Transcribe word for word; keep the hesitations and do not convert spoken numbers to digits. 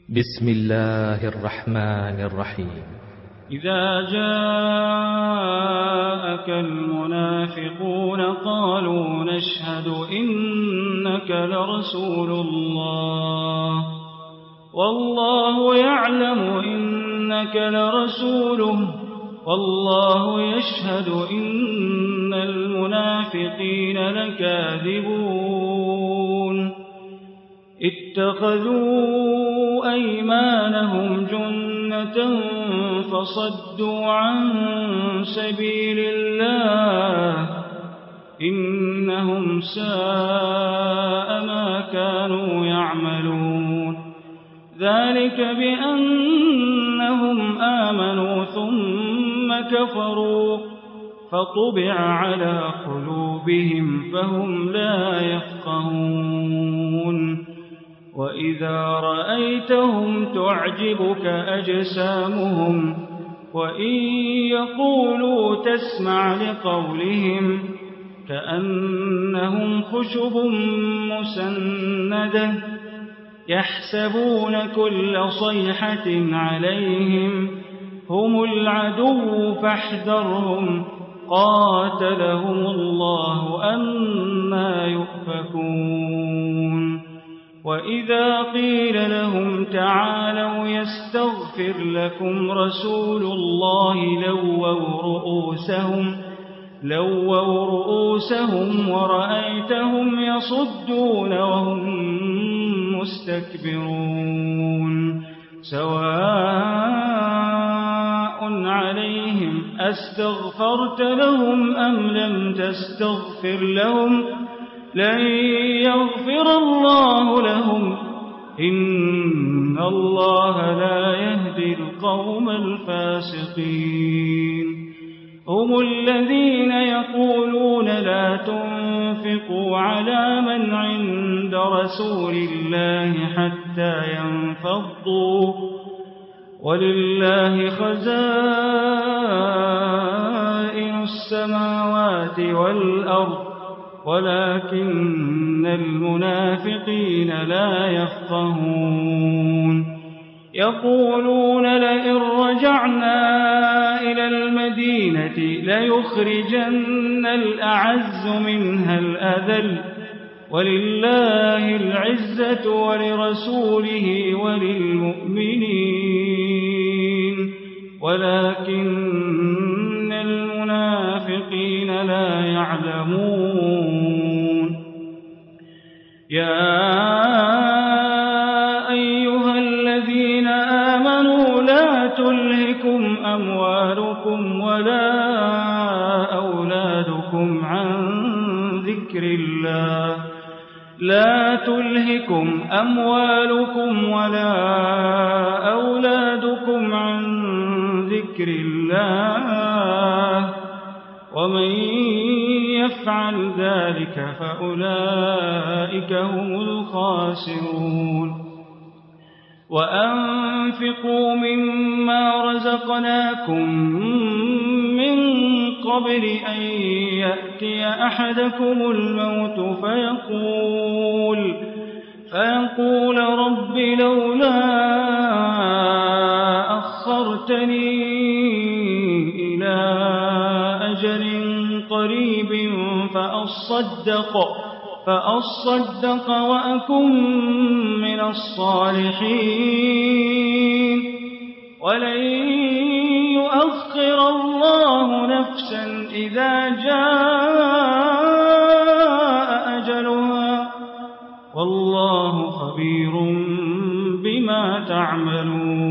بسم الله الرحمن الرحيم. إذا جاءك المنافقون قالوا نشهد إنك لرسول الله والله يعلم إنك لرسوله والله يشهد إن المنافقين لكاذبون اتخذوا أيمانهم جنة فصدوا عن سبيل الله إنهم ساء ما كانوا يعملون ذلك بأنهم آمنوا ثم كفروا فطبع على قلوبهم فهم لا يفقهون وإذا رأيتهم تعجبك أجسامهم وإن يقولوا تسمع لقولهم كأنهم خشب مسندة يحسبون كل صيحة عليهم هم العدو فاحذرهم قاتلهم الله أنى يؤفكون وإذا قيل لهم تعالوا يستغفر لكم رسول الله لووا رؤوسهم لووا رؤوسهم ورأيتهم يصدون وهم مستكبرون سواء عليهم أستغفرت لهم أم لم تستغفر لهم لن يغفر الله لهم إن الله لا يهدي القوم الفاسقين هم الذين يقولون لا تنفقوا على من عند رسول الله حتى ينفضوا ولله خزائن السماوات والأرض ولكن المنافقين لا يفقهون يقولون لئن رجعنا إلى المدينة ليخرجن الأعز منها الأذل ولله العزة ولرسوله وللمؤمنين ولكن المنافقين لا يعلمون يا أيها الذين آمنوا لا تلهكم أموالكم ولا أولادكم عن ذكر الله لا تلهكم أموالكم ولا أولادكم عن ذكر الله ومن يفعل ذلك فأولئك هم الخاسرون وأنفقوا مما رزقناكم من قبل أن يأتي أحدكم الموت فيقول فيقول رب لولا أخرتني إلى أجل قريب فأصدق فأصدق وأكن من الصالحين ولن يؤخر الله نفسا إذا جاء أجلها والله خبير بما تعملون